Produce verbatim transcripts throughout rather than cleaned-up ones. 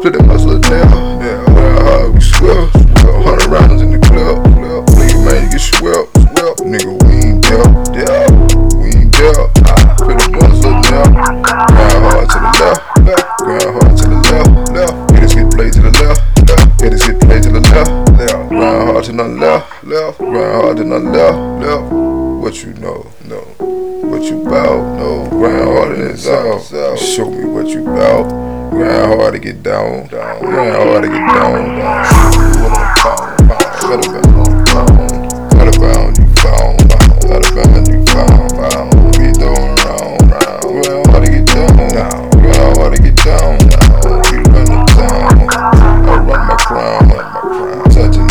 Put that muscle down. Yeah, grind hard, we swept. Hundred rounds in the club. Nigga, man, you get swept. Nigga, we ain't dealt. We ain't dealt. Put the muscle down. Grind hard to the left. Grind hard to the left. Left. Hit us get play to the left. Hit us get play to the left. Grind hard to the left. Left. Grind hard to the left. Left. What you know? No. What you bout? No. Grind harder than south. Show me what you bout. Grind hard to get down. Down. Grind hard to get down. Down. Let it bound. Let it bound. You found. Let it bound. You found. Found. We throwing round. Round. Grind hard to get down. Down. Grind hard to get down. Down. We run the town. I run my crown. Run my crown. Touching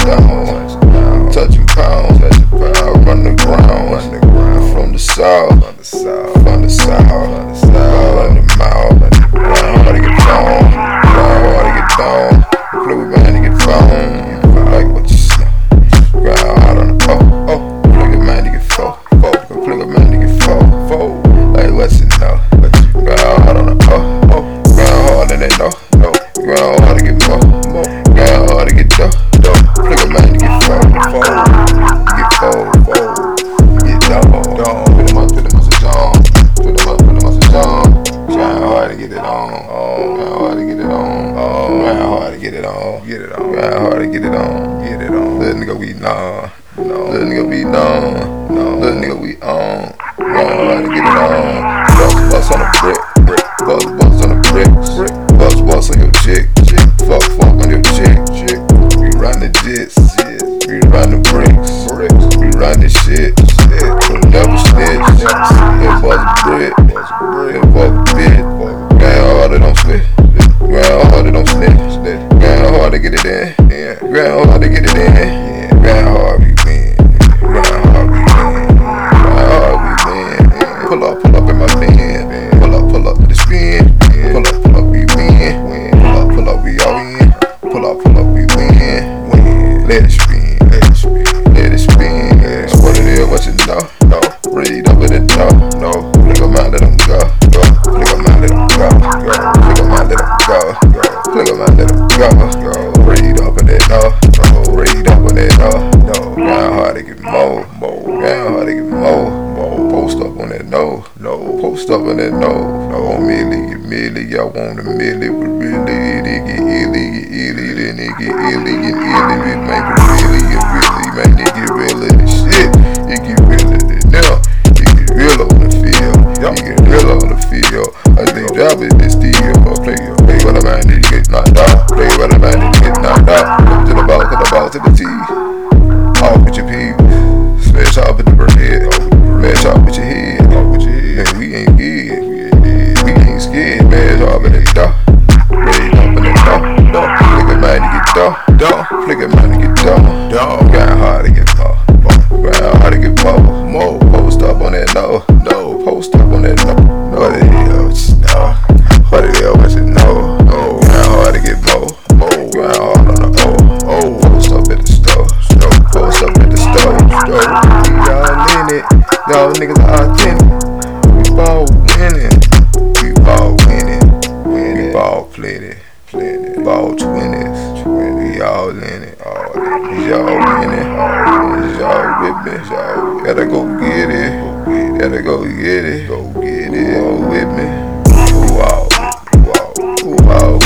down. Touching pounds. I run the ground. Run the ground. From the south. From the south. From the south. From the south. Run the mouth. Grind hard to get down. Grind hard to get down. Play with man to get found. Like what you say. Grind hard on the oh oh. Play with man to get four. Four. Play with man to get four. Four. Like what's it now? Grind hard on the oh oh. Grind hard and they know. No. Grind hard to get more. More. Grind hard to get dough. Dough. Play with man to get four. Four. Get four. Four. Get dough. Dough. Put them up. Put them up. Put them up. Put them up. Grind hard to get it on. Oh. Grind hard to get it on. Oh. Grind hard to get it on. Get it on. Grind hard to get it on. Get it on. Little nigga we nah. No. Little nigga we nah. No. Little nigga we on. Grind hard to get it on. Bust bust on the brick. Brick. Bust bust on the bricks. Brick. Bust bust on your chick. Chick. Fuck fuck on your chick. Chick. We run the jits. Jits. We run the bricks. Bricks. We run the shit. Shit. We never snitch. It bust brick. Bust brick. It bust bit. Grind harder, don't spit. Grind harder, don't snitch. Grind hard to get it in. Yeah. Grind hard to get it in. Yeah. Grind hard, we win. Grind hard, we win. Grind hard, we win. Pull up, pull up in my van. Pull up, pull up to the spin. Pull up, pull up, we win. Pull up, pull up, we all in. Pull up, pull up, we win. Win. Let it spin. Let it spin. Let it spin. What it is, what you know? No. Read up in the door. No. Flick 'em out, let 'em go. Go. Flick 'em out, let 'em go. Go. Flick 'em out, let 'em go. Go. Flick 'em out, let 'em go. Go. Read up in that door. No. Read up in that door. No. Grind hard to get more. More. Grind hard to get more. More. Post up on that no. No. Post up on that no. No. On milli, get milli. Y'all want a milli, but really it get illy, get illy, then it get illy, get illy. It make it really, get really, man, it get really. Shit, it get really. Now, it get real on the field. It get real on the field. I think job is this deal. Play your play with a man, then you get knocked out. Play with a man, then you get knocked out. Up to the ball, cut the ball to the tee. Off with your peeps. Smash off with the bread. Smash off with your head. Off with your head. Man, we ain't scared. We ain't dead. We ain't scared. Smash off in the door. Raise up in the door. Door. Flick a man to get door. Door. Flick a man to get door. Door. Grind hard to get more. Grind hard to get more. More. Post up on that no. No. Post up on that no. What the hell? No. What the hell? What you know? No. Grind hard to get more. More. Grind hard on the O. Oh. Post up at the store. Store. Post up at the store. Store. We all in it. Y'all niggas are authentic. We ball winning. We ball winning. We ball plenty. Plenty. Ball twenties. We all in it. All in it. Y'all winning. Y'all with me. Y'all gotta go get it. Gotta go get it. Go get it. All with me. Who all? Who all? Who all?